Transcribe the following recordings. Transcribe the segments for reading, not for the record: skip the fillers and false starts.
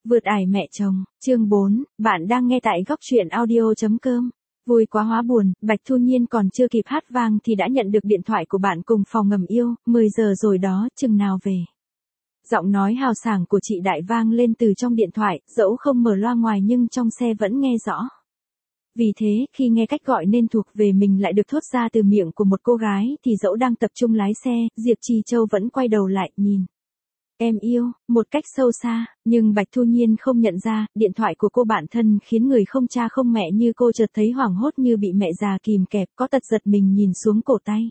Vượt ải mẹ chồng, chương 4, bạn đang nghe tại góc truyện audio.com. Vui quá hóa buồn, Bạch Thu Nhiên còn chưa kịp hát vang thì đã nhận được điện thoại của bạn cùng phòng ngầm yêu, 10 giờ rồi đó, chừng nào về. Giọng nói hào sảng của chị Đại vang lên từ trong điện thoại, dẫu không mở loa ngoài nhưng trong xe vẫn nghe rõ. Vì thế, khi nghe cách gọi nên thuộc về mình lại được thốt ra từ miệng của một cô gái thì dẫu đang tập trung lái xe, Diệp Trì Châu vẫn quay đầu lại, nhìn. Em yêu, một cách sâu xa, nhưng Bạch Thu Nhiên không nhận ra, điện thoại của cô bạn thân khiến người không cha không mẹ như cô chợt thấy hoảng hốt như bị mẹ già kìm kẹp, có tật giật mình nhìn xuống cổ tay.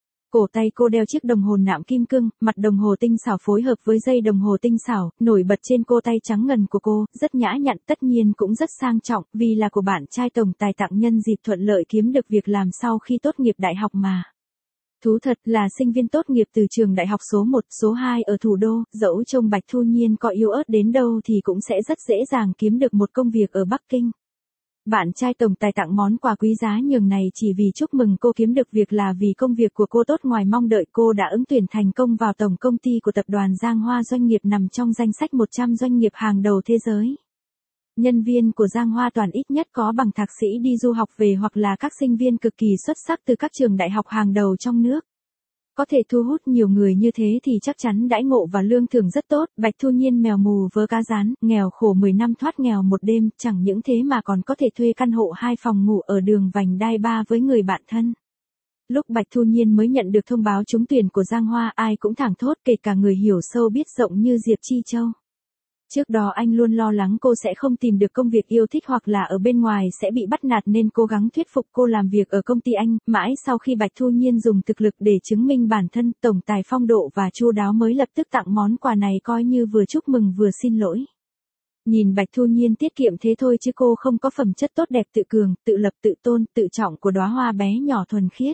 Cổ tay cô đeo chiếc đồng hồ nạm kim cương, mặt đồng hồ tinh xảo phối hợp với dây đồng hồ tinh xảo, nổi bật trên cô tay trắng ngần của cô, rất nhã nhặn, tất nhiên cũng rất sang trọng, vì là của bạn trai tổng tài tặng nhân dịp thuận lợi kiếm được việc làm sau khi tốt nghiệp đại học mà. Thú thật là sinh viên tốt nghiệp từ trường đại học số 1, số 2 ở thủ đô, dẫu trông Bạch Thu Nhiên có yếu ớt đến đâu thì cũng sẽ rất dễ dàng kiếm được một công việc ở Bắc Kinh. Bạn trai tổng tài tặng món quà quý giá nhường này chỉ vì chúc mừng cô kiếm được việc là vì công việc của cô tốt ngoài mong đợi, cô đã ứng tuyển thành công vào tổng công ty của tập đoàn Giang Hoa, doanh nghiệp nằm trong danh sách 100 doanh nghiệp hàng đầu thế giới. Nhân viên của Giang Hoa toàn ít nhất có bằng thạc sĩ đi du học về hoặc là các sinh viên cực kỳ xuất sắc từ các trường đại học hàng đầu trong nước. Có thể thu hút nhiều người như thế thì chắc chắn đãi ngộ và lương thưởng rất tốt. Bạch Thu Nhiên mèo mù vớ cá rán, nghèo khổ 10 năm thoát nghèo một đêm, chẳng những thế mà còn có thể thuê căn hộ 2 phòng ngủ ở đường vành đai 3 với người bạn thân. Lúc Bạch Thu Nhiên mới nhận được thông báo trúng tuyển của Giang Hoa, ai cũng thảng thốt, kể cả người hiểu sâu biết rộng như Diệp Chi Châu. Trước đó anh luôn lo lắng cô sẽ không tìm được công việc yêu thích hoặc là ở bên ngoài sẽ bị bắt nạt nên cố gắng thuyết phục cô làm việc ở công ty anh, mãi sau khi Bạch Thu Nhiên dùng thực lực để chứng minh bản thân, tổng tài phong độ và chu đáo mới lập tức tặng món quà này coi như vừa chúc mừng vừa xin lỗi. Nhìn Bạch Thu Nhiên tiết kiệm thế thôi chứ cô không có phẩm chất tốt đẹp, tự cường, tự lập, tự tôn, tự trọng của đóa hoa bé nhỏ thuần khiết.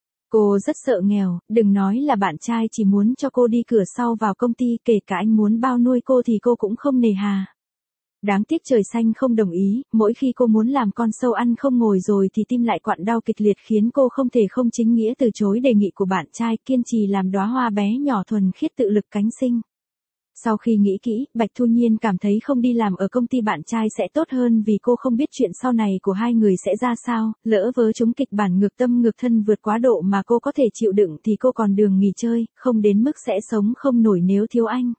Cô rất sợ nghèo, đừng nói là bạn trai chỉ muốn cho cô đi cửa sau vào công ty, kể cả anh muốn bao nuôi cô thì cô cũng không nề hà. Đáng tiếc trời xanh không đồng ý, mỗi khi cô muốn làm con sâu ăn không ngồi rồi thì tim lại quặn đau kịch liệt khiến cô không thể không chính nghĩa từ chối đề nghị của bạn trai, kiên trì làm đóa hoa bé nhỏ thuần khiết tự lực cánh sinh. Sau khi nghĩ kỹ, Bạch Thu Nhiên cảm thấy không đi làm ở công ty bạn trai sẽ tốt hơn vì cô không biết chuyện sau này của hai người sẽ ra sao, lỡ vớ trúng kịch bản ngược tâm ngược thân vượt quá độ mà cô có thể chịu đựng thì cô còn đường nghỉ chơi, không đến mức sẽ sống không nổi nếu thiếu anh.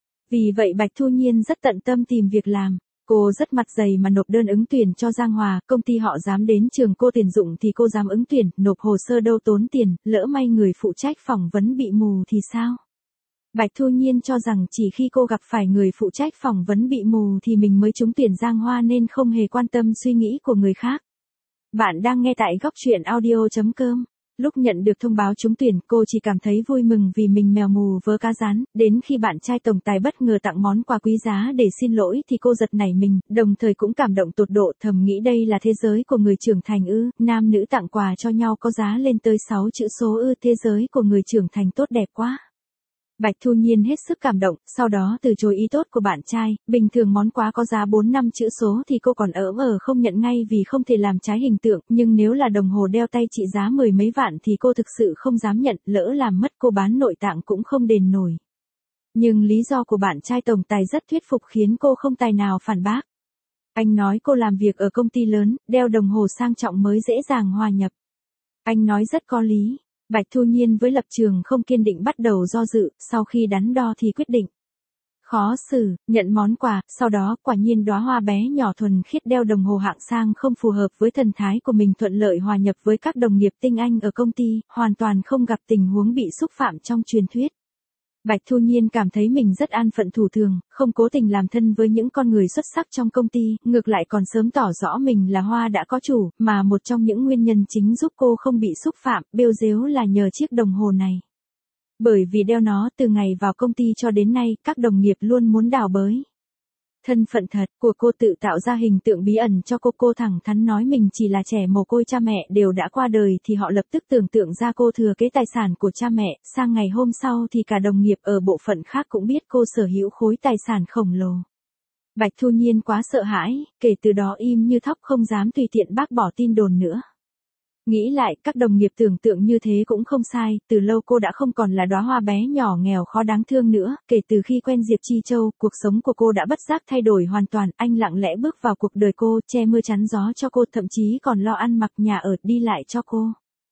Vì vậy Bạch Thu Nhiên rất tận tâm tìm việc làm. Cô rất mặt dày mà nộp đơn ứng tuyển cho Giang Hòa, công ty họ dám đến trường cô tuyển dụng thì cô dám ứng tuyển, nộp hồ sơ đâu tốn tiền, lỡ may người phụ trách phỏng vấn bị mù thì sao? Bạch Thu Nhiên cho rằng chỉ khi cô gặp phải người phụ trách phỏng vấn bị mù thì mình mới trúng tuyển Giang Hoa nên không hề quan tâm suy nghĩ của người khác. Bạn đang nghe tại góc truyện audio.com. Lúc nhận được thông báo trúng tuyển, cô chỉ cảm thấy vui mừng vì mình mèo mù vớ cá rán, đến khi bạn trai tổng tài bất ngờ tặng món quà quý giá để xin lỗi thì cô giật nảy mình, đồng thời cũng cảm động tột độ, thầm nghĩ đây là thế giới của người trưởng thành ư, nam nữ tặng quà cho nhau có giá lên tới 6 chữ số ư, thế giới của người trưởng thành tốt đẹp quá. Bạch Thu Nhiên hết sức cảm động, sau đó từ chối ý tốt của bạn trai, bình thường món quà có giá 4-5 chữ số thì cô còn không nhận ngay vì không thể làm trái hình tượng, nhưng nếu là đồng hồ đeo tay trị giá 10 mấy vạn thì cô thực sự không dám nhận, lỡ làm mất cô bán nội tạng cũng không đền nổi. Nhưng lý do của bạn trai tổng tài rất thuyết phục khiến cô không tài nào phản bác. Anh nói cô làm việc ở công ty lớn, đeo đồng hồ sang trọng mới dễ dàng hòa nhập. Anh nói rất có lý. Bạch Thu Nhiên với lập trường không kiên định bắt đầu do dự, sau khi đắn đo thì quyết định. Khó xử, nhận món quà, sau đó quả nhiên đóa hoa bé nhỏ thuần khiết đeo đồng hồ hạng sang không phù hợp với thần thái của mình, thuận lợi hòa nhập với các đồng nghiệp tinh anh ở công ty, hoàn toàn không gặp tình huống bị xúc phạm trong truyền thuyết. Bạch Thu Nhiên cảm thấy mình rất an phận thủ thường, không cố tình làm thân với những con người xuất sắc trong công ty, ngược lại còn sớm tỏ rõ mình là hoa đã có chủ, mà một trong những nguyên nhân chính giúp cô không bị xúc phạm, bêu dếu là nhờ chiếc đồng hồ này. Bởi vì đeo nó từ ngày vào công ty cho đến nay, các đồng nghiệp luôn muốn đào bới thân phận thật của cô, tự tạo ra hình tượng bí ẩn cho cô thẳng thắn nói mình chỉ là trẻ mồ côi, cha mẹ đều đã qua đời thì họ lập tức tưởng tượng ra cô thừa kế tài sản của cha mẹ, sang ngày hôm sau thì cả đồng nghiệp ở bộ phận khác cũng biết cô sở hữu khối tài sản khổng lồ. Bạch Thu Nhiên quá sợ hãi, kể từ đó im như thóc không dám tùy tiện bác bỏ tin đồn nữa. Nghĩ lại, các đồng nghiệp tưởng tượng như thế cũng không sai, từ lâu cô đã không còn là đóa hoa bé nhỏ nghèo khó đáng thương nữa, kể từ khi quen Diệp Chi Châu, cuộc sống của cô đã bất giác thay đổi hoàn toàn, anh lặng lẽ bước vào cuộc đời cô, che mưa chắn gió cho cô, thậm chí còn lo ăn mặc nhà ở, đi lại cho cô.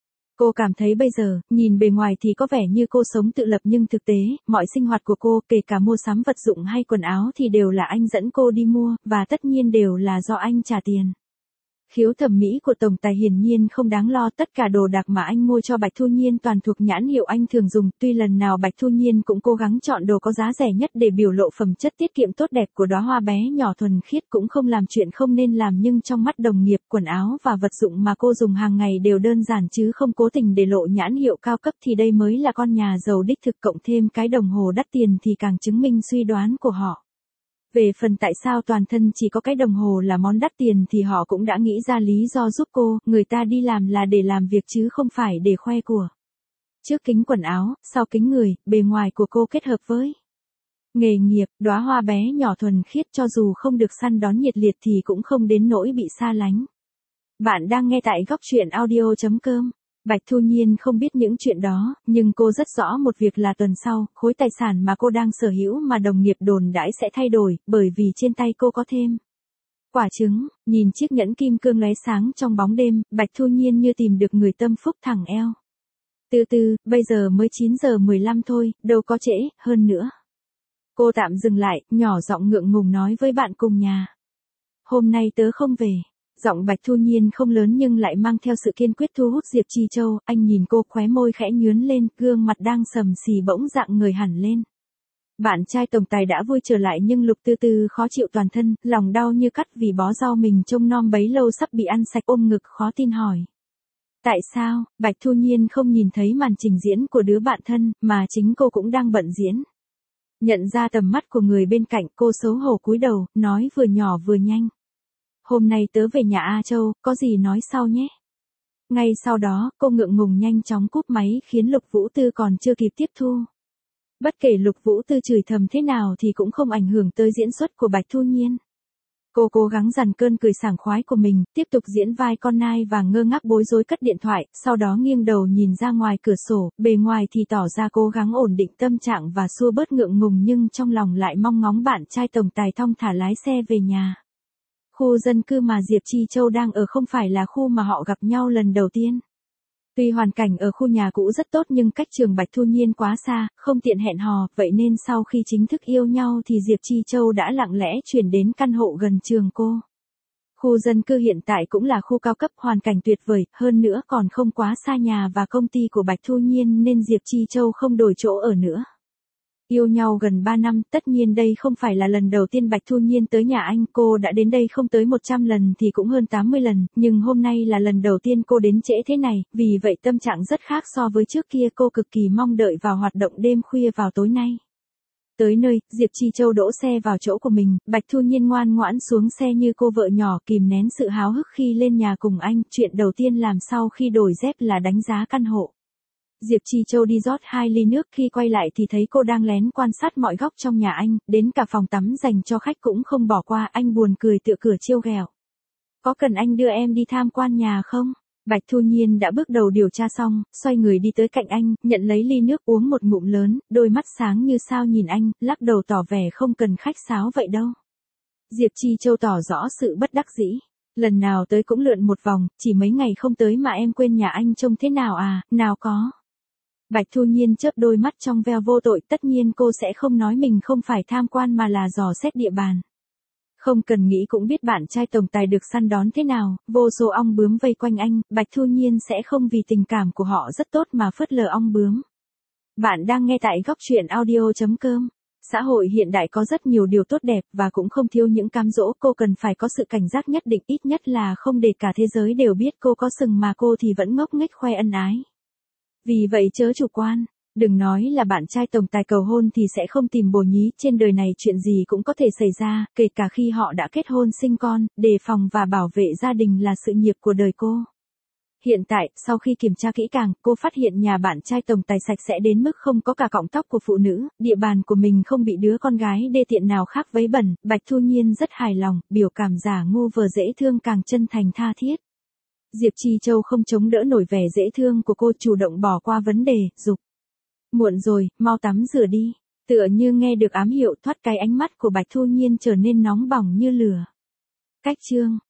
Cô cảm thấy bây giờ, nhìn bề ngoài thì có vẻ như cô sống tự lập nhưng thực tế, mọi sinh hoạt của cô, kể cả mua sắm vật dụng hay quần áo thì đều là anh dẫn cô đi mua, và tất nhiên đều là do anh trả tiền. Khiếu thẩm mỹ của tổng tài hiển nhiên không đáng lo, tất cả đồ đạc mà anh mua cho Bạch Thu Nhiên toàn thuộc nhãn hiệu anh thường dùng, tuy lần nào Bạch Thu Nhiên cũng cố gắng chọn đồ có giá rẻ nhất để biểu lộ phẩm chất tiết kiệm tốt đẹp của đóa hoa bé nhỏ thuần khiết, cũng không làm chuyện không nên làm, nhưng trong mắt đồng nghiệp, quần áo và vật dụng mà cô dùng hàng ngày đều đơn giản chứ không cố tình để lộ nhãn hiệu cao cấp, thì đây mới là con nhà giàu đích thực, cộng thêm cái đồng hồ đắt tiền thì càng chứng minh suy đoán của họ. Về phần tại sao toàn thân chỉ có cái đồng hồ là món đắt tiền thì họ cũng đã nghĩ ra lý do giúp cô, người ta đi làm là để làm việc chứ không phải để khoe của. Trước kính quần áo, sau kính người, bề ngoài của cô kết hợp với nghề nghiệp, đóa hoa bé nhỏ thuần khiết, cho dù không được săn đón nhiệt liệt thì cũng không đến nỗi bị xa lánh. Bạn đang nghe tại góc truyện audio.com. Bạch Thu Nhiên không biết những chuyện đó, nhưng cô rất rõ một việc là tuần sau, khối tài sản mà cô đang sở hữu mà đồng nghiệp đồn đãi sẽ thay đổi, bởi vì trên tay cô có thêm quả trứng. Nhìn chiếc nhẫn kim cương lóe sáng trong bóng đêm, Bạch Thu Nhiên như tìm được người tâm phúc, thẳng eo. Từ từ, bây giờ mới 9 giờ 15 thôi, đâu có trễ, hơn nữa. Cô tạm dừng lại, nhỏ giọng ngượng ngùng nói với bạn cùng nhà. Hôm nay tớ không về. Giọng Bạch Thu Nhiên không lớn nhưng lại mang theo sự kiên quyết thu hút Diệp Chi Châu, anh nhìn cô, khóe môi khẽ nhướn lên, gương mặt đang sầm xì bỗng dạng người hẳn lên. Bạn trai tổng tài đã vui trở lại nhưng Lục Tư Tư khó chịu toàn thân, lòng đau như cắt vì bó rau mình trông nom bấy lâu sắp bị ăn sạch, ôm ngực khó tin hỏi. Tại sao? Bạch Thu Nhiên không nhìn thấy màn trình diễn của đứa bạn thân, mà chính cô cũng đang bận diễn. Nhận ra tầm mắt của người bên cạnh, cô xấu hổ cúi đầu, nói vừa nhỏ vừa nhanh. Hôm nay tớ về nhà A Châu, có gì nói sau nhé. Ngay sau đó, cô ngượng ngùng nhanh chóng cúp máy khiến Lục Vũ Tư còn chưa kịp tiếp thu. Bất kể Lục Vũ Tư chửi thầm thế nào thì cũng không ảnh hưởng tới diễn xuất của Bạch Thu Nhiên. Cô cố gắng dằn cơn cười sảng khoái của mình, tiếp tục diễn vai con nai và ngơ ngác bối rối cất điện thoại, sau đó nghiêng đầu nhìn ra ngoài cửa sổ, bề ngoài thì tỏ ra cố gắng ổn định tâm trạng và xua bớt ngượng ngùng nhưng trong lòng lại mong ngóng bạn trai tổng tài thong thả lái xe về nhà. Khu dân cư mà Diệp Chi Châu đang ở không phải là khu mà họ gặp nhau lần đầu tiên. Tuy hoàn cảnh ở khu nhà cũ rất tốt nhưng cách trường Bạch Thu Nhiên quá xa, không tiện hẹn hò, vậy nên sau khi chính thức yêu nhau thì Diệp Chi Châu đã lặng lẽ chuyển đến căn hộ gần trường cô. Khu dân cư hiện tại cũng là khu cao cấp, hoàn cảnh tuyệt vời, hơn nữa còn không quá xa nhà và công ty của Bạch Thu Nhiên nên Diệp Chi Châu không đổi chỗ ở nữa. Yêu nhau gần 3 năm, tất nhiên đây không phải là lần đầu tiên Bạch Thu Nhiên tới nhà anh, cô đã đến đây không tới 100 lần thì cũng hơn 80 lần, nhưng hôm nay là lần đầu tiên cô đến trễ thế này, vì vậy tâm trạng rất khác so với trước kia, cô cực kỳ mong đợi vào hoạt động đêm khuya vào tối nay. Tới nơi, Diệp Chi Châu đỗ xe vào chỗ của mình, Bạch Thu Nhiên ngoan ngoãn xuống xe như cô vợ nhỏ, kìm nén sự háo hức khi lên nhà cùng anh, chuyện đầu tiên làm sau khi đổi dép là đánh giá căn hộ. Diệp Chi Châu đi rót 2 ly nước, khi quay lại thì thấy cô đang lén quan sát mọi góc trong nhà anh, đến cả phòng tắm dành cho khách cũng không bỏ qua, anh buồn cười tựa cửa trêu ghẹo. Có cần anh đưa em đi tham quan nhà không? Bạch Thu Nhiên đã bước đầu điều tra xong, xoay người đi tới cạnh anh, nhận lấy ly nước uống một ngụm lớn, đôi mắt sáng như sao nhìn anh, lắc đầu tỏ vẻ không cần khách sáo vậy đâu. Diệp Chi Châu tỏ rõ sự bất đắc dĩ. Lần nào tới cũng lượn một vòng, chỉ mấy ngày không tới mà em quên nhà anh trông thế nào à, nào có. Bạch Thu Nhiên chớp đôi mắt trong veo vô tội, tất nhiên cô sẽ không nói mình không phải tham quan mà là dò xét địa bàn. Không cần nghĩ cũng biết bạn trai tổng tài được săn đón thế nào, vô số ong bướm vây quanh anh, Bạch Thu Nhiên sẽ không vì tình cảm của họ rất tốt mà phớt lờ ong bướm. Bạn đang nghe tại góc truyện audio.com. Xã hội hiện đại có rất nhiều điều tốt đẹp và cũng không thiếu những cám dỗ, cô cần phải có sự cảnh giác nhất định, ít nhất là không để cả thế giới đều biết cô có sừng mà cô thì vẫn ngốc nghếch khoe ân ái. Vì vậy chớ chủ quan, đừng nói là bạn trai tổng tài cầu hôn thì sẽ không tìm bồ nhí, trên đời này chuyện gì cũng có thể xảy ra, kể cả khi họ đã kết hôn sinh con, đề phòng và bảo vệ gia đình là sự nghiệp của đời cô. Hiện tại, sau khi kiểm tra kỹ càng, cô phát hiện nhà bạn trai tổng tài sạch sẽ đến mức không có cả cọng tóc của phụ nữ, địa bàn của mình không bị đứa con gái đê tiện nào khác vấy bẩn, Bạch Thu Nhiên rất hài lòng, biểu cảm giả ngu vờ dễ thương càng chân thành tha thiết. Diệp Trì Châu không chống đỡ nổi vẻ dễ thương của cô, chủ động bỏ qua vấn đề, dục. Muộn rồi, mau tắm rửa đi. Tựa như nghe được ám hiệu, thoát cái ánh mắt của Bạch Thu Nhiên trở nên nóng bỏng như lửa. Cách chương